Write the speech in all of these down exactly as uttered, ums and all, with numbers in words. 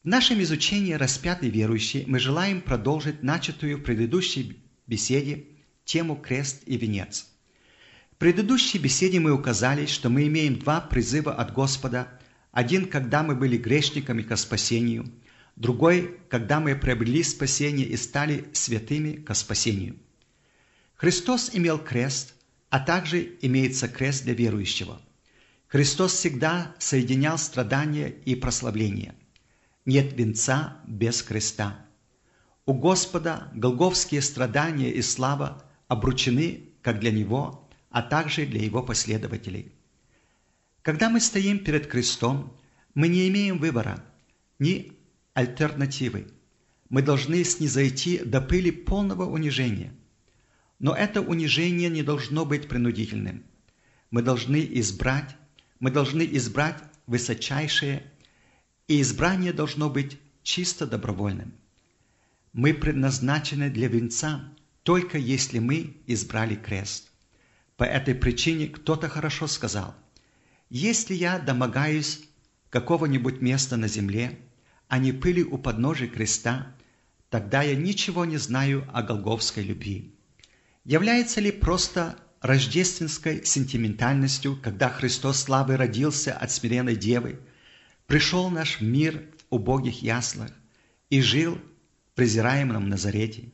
В нашем изучении «Распятый верующий» мы желаем продолжить начатую в предыдущей беседе тему «Крест и венец». В предыдущей беседе мы указали, что мы имеем два призыва от Господа. Один, когда мы были грешниками ко спасению, другой, когда мы приобрели спасение и стали святыми ко спасению. Христос имел крест, а также имеется крест для верующего. Христос всегда соединял страдания и прославление. Нет венца без креста. У Господа голгофские страдания и слава обручены как для Него, а также для Его последователей. Когда мы стоим перед крестом, мы не имеем выбора, ни альтернативы. Мы должны снизойти до пыли полного унижения. Но это унижение не должно быть принудительным. Мы должны избрать, мы должны избрать высочайшее, и избрание должно быть чисто добровольным. Мы предназначены для венца, только если мы избрали крест. По этой причине кто-то хорошо сказал: «Если я домогаюсь какого-нибудь места на земле, а не пыли у подножия креста, тогда я ничего не знаю о голгофской любви». Является ли просто рождественской сентиментальностью, когда Христос славы родился от смиренной девы, пришел в наш мир в убогих яслах и жил в презираемом Назарете?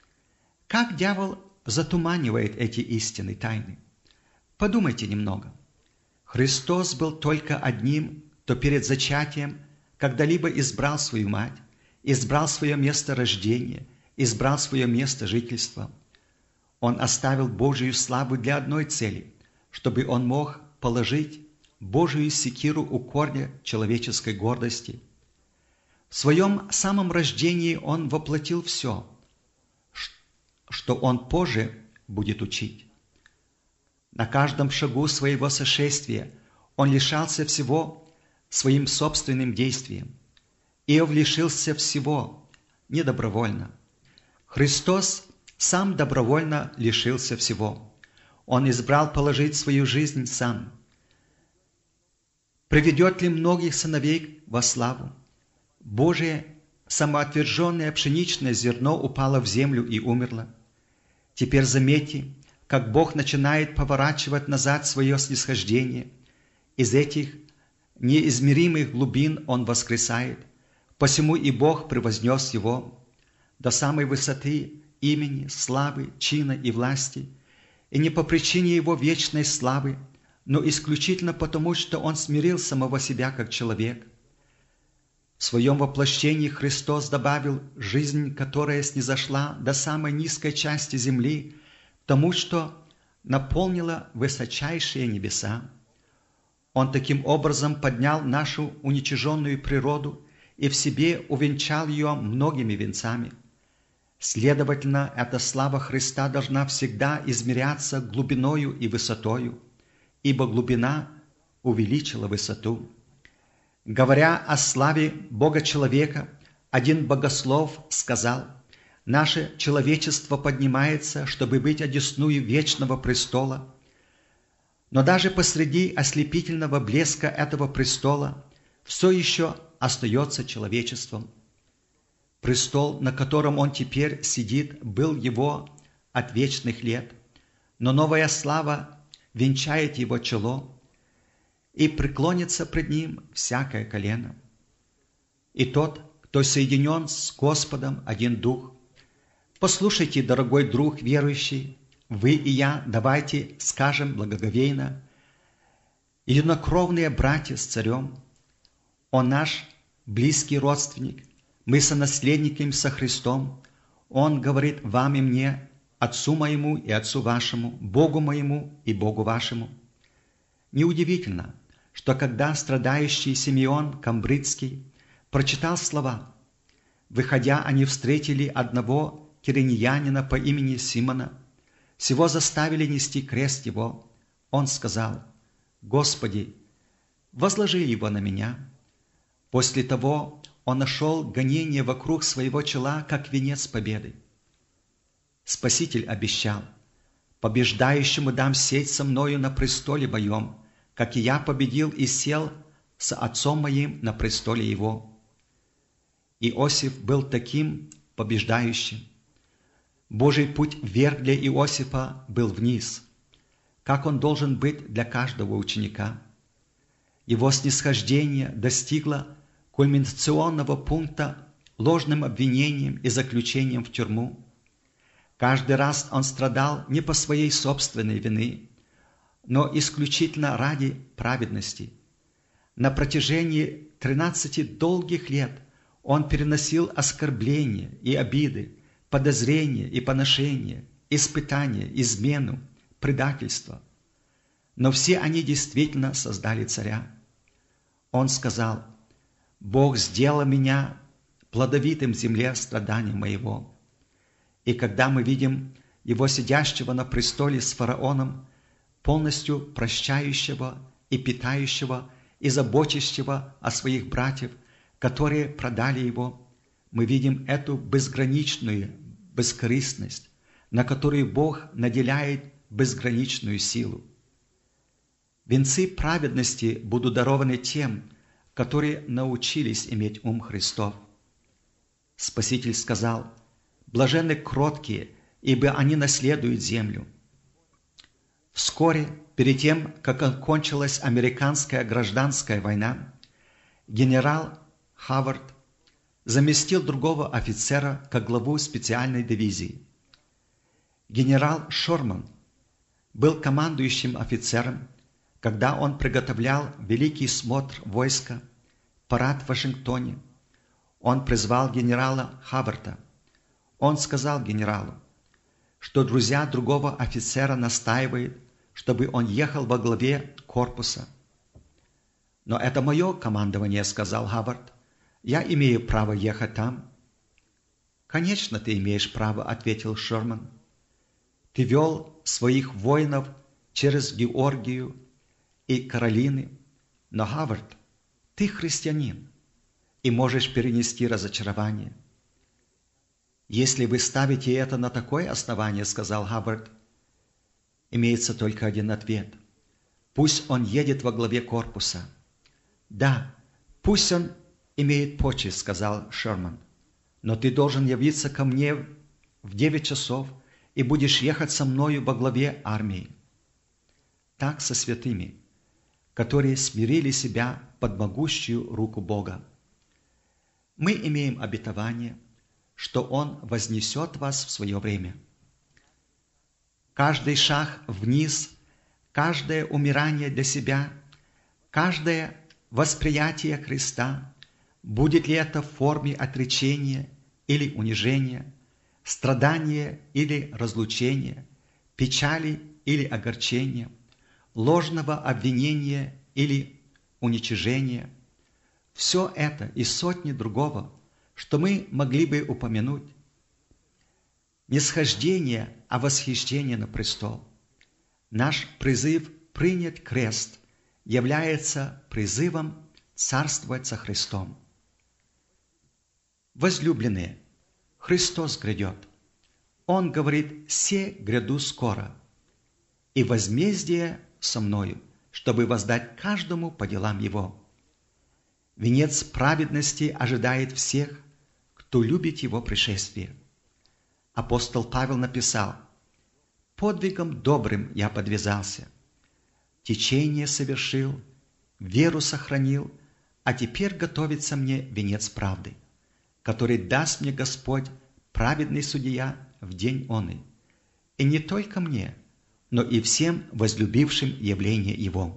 Как дьявол затуманивает эти истины тайны? Подумайте немного. Христос был только одним, кто перед зачатием когда-либо избрал свою мать, избрал свое место рождения, избрал свое место жительства. Он оставил Божию славу для одной цели, чтобы он мог положить Божию секиру у корня человеческой гордости. В своем самом рождении он воплотил все, что он позже будет учить. На каждом шагу своего сошествия он лишался всего своим собственным действием. Иов лишился всего недобровольно. Христос сам добровольно лишился всего. Он избрал положить свою жизнь сам. Приведет ли многих сыновей во славу? Божие самоотверженное пшеничное зерно упало в землю и умерло. Теперь заметьте, как Бог начинает поворачивать назад свое снисхождение. Из этих неизмеримых глубин Он воскресает. Посему и Бог превознес Его до самой высоты имени, славы, чина и власти, и не по причине Его вечной славы, но исключительно потому, что Он смирил самого себя как человек. В своем воплощении Христос добавил жизнь, которая снизошла до самой низкой части земли, тому, что наполнила высочайшие небеса. Он таким образом поднял нашу уничиженную природу и в себе увенчал ее многими венцами. Следовательно, эта слава Христа должна всегда измеряться глубиною и высотою, ибо глубина увеличила высоту. Говоря о славе Бога-человека, один богослов сказал: «Наше человечество поднимается, чтобы быть одесную вечного престола, но даже посреди ослепительного блеска этого престола все еще остается человечеством». Престол, на котором он теперь сидит, был его от вечных лет, но новая слава венчает его чело, и преклонится пред ним всякое колено. И тот, кто соединен с Господом, один дух. Послушайте, дорогой друг верующий, вы и я, давайте скажем благоговейно: единокровные братья с царем, он наш близкий родственник, мы сонаследники со Христом. Он говорит вам и мне, Отцу моему и Отцу вашему, Богу моему и Богу вашему. Неудивительно, что когда страдающий Симеон Камбридский прочитал слова, выходя, они встретили одного киринеянина по имени Симона, сего заставили нести крест его, он сказал: «Господи, возложи его на меня». После того он нашел гонение вокруг своего чела, как венец победы. Спаситель обещал: «Побеждающему дам сесть со мною на престоле моем, как и я победил и сел с Отцом моим на престоле его». Иосиф был таким побеждающим. Божий путь вверх для Иосифа был вниз, как он должен быть для каждого ученика. Его снисхождение достигло кульминационного пункта ложным обвинением и заключением в тюрьму. Каждый раз он страдал не по своей собственной вины, но исключительно ради праведности. На протяжении тринадцати долгих лет он переносил оскорбления и обиды, подозрения и поношения, испытания, измену, предательство. Но все они действительно создали царя. Он сказал: «Бог сделал меня плодовитым в земле страданий моего». И когда мы видим его сидящего на престоле с фараоном, полностью прощающего и питающего и заботящего о своих братьев, которые продали его, мы видим эту безграничную бескорыстность, на которую Бог наделяет безграничную силу. Венцы праведности будут дарованы тем, которые научились иметь ум Христов. Спаситель сказал: «Блаженны кроткие, ибо они наследуют землю». Вскоре, перед тем, как окончилась американская гражданская война, генерал Хавард заместил другого офицера как главу специальной дивизии. Генерал Шорман был командующим офицером, когда он приготовлял великий смотр войска, парад в Вашингтоне. Он призвал генерала Хаварда. Он сказал генералу, что друзья другого офицера настаивают, чтобы он ехал во главе корпуса. «Но это мое командование», — сказал Хавард. «Я имею право ехать там». «Конечно, ты имеешь право», — ответил Шорман. «Ты вел своих воинов через Георгию и Каролины, но, Хавард, ты христианин и можешь перенести разочарование». «Если вы ставите это на такое основание, — сказал Хавард, — имеется только один ответ. Пусть он едет во главе корпуса». «Да, пусть он имеет почесть, — сказал Шорман, — но ты должен явиться ко мне в девять часов и будешь ехать со мною во главе армии». Так со святыми, которые смирили себя под могущую руку Бога. Мы имеем обетование, что Он вознесет вас в свое время. Каждый шаг вниз, каждое умирание для себя, каждое восприятие креста, будет ли это в форме отречения или унижения, страдания или разлучения, печали или огорчения, ложного обвинения или уничижения, все это и сотни другого, что мы могли бы упомянуть, нисхождение, а восхищение на престол. Наш призыв принять крест является призывом царствовать со Христом. Возлюбленные, Христос грядет. Он говорит: «Се гряду скоро, и возмездие со мною, чтобы воздать каждому по делам его». Венец праведности ожидает всех, кто любит Его пришествие. Апостол Павел написал: «Подвигом добрым я подвязался, течение совершил, веру сохранил, а теперь готовится мне венец правды, который даст мне Господь, праведный судья, в день оный, и не только мне, но и всем возлюбившим явление Его».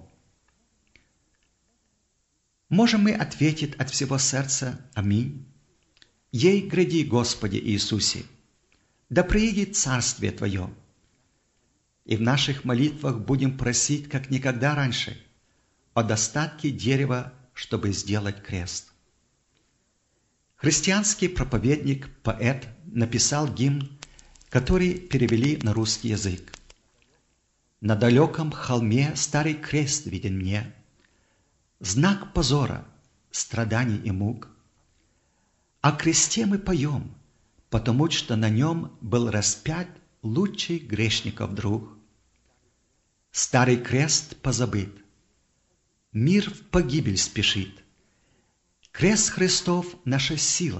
Можем мы ответить от всего сердца «Аминь»? «Ей гряди, Господи Иисусе, да приедет Царствие Твое». И в наших молитвах будем просить, как никогда раньше, о достатке дерева, чтобы сделать крест. Христианский проповедник, поэт написал гимн, который перевели на русский язык. «На далеком холме старый крест виден мне, знак позора, страданий и мук. О кресте мы поем, потому что на нем был распят лучший грешников друг. Старый крест позабыт, мир в погибель спешит. Крест Христов — наша сила,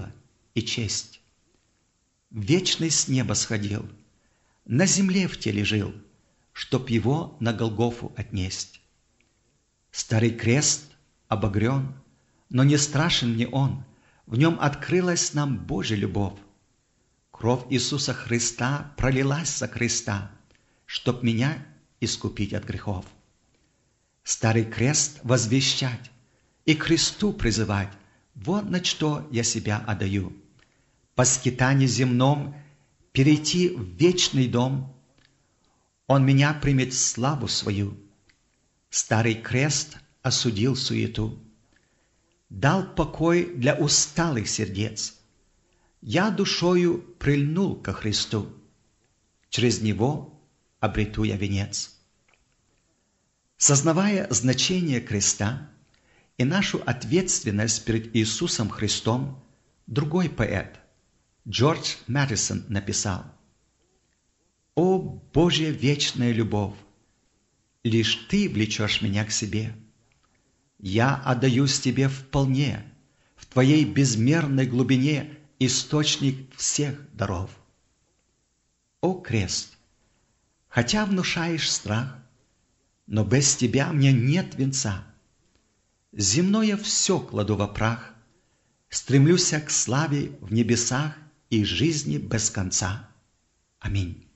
и честь. Вечный с неба сходил, на земле в теле жил, чтоб его на Голгофу отнесть. Старый крест обогрен, но не страшен мне он, в нем открылась нам Божья любовь. Кровь Иисуса Христа пролилась за креста, чтоб меня искупить от грехов. Старый крест возвещать и к кресту призывать, вот на что я себя отдаю. По скитании земном перейти в вечный дом, Он меня примет в славу свою. Старый крест осудил суету, дал покой для усталых сердец. Я душою прильнул ко Христу, через Него обрету я венец. Сознавая значение креста и нашу ответственность перед Иисусом Христом, другой поэт, Джордж Мэдисон, написал: «О, Божья вечная любовь! Лишь Ты влечешь меня к себе. Я отдаюсь Тебе вполне, в Твоей безмерной глубине источник всех даров. О, крест! Хотя внушаешь страх, но без Тебя мне нет венца. Земное все кладу во прах, стремлюсь к славе в небесах и жизни без конца. Аминь».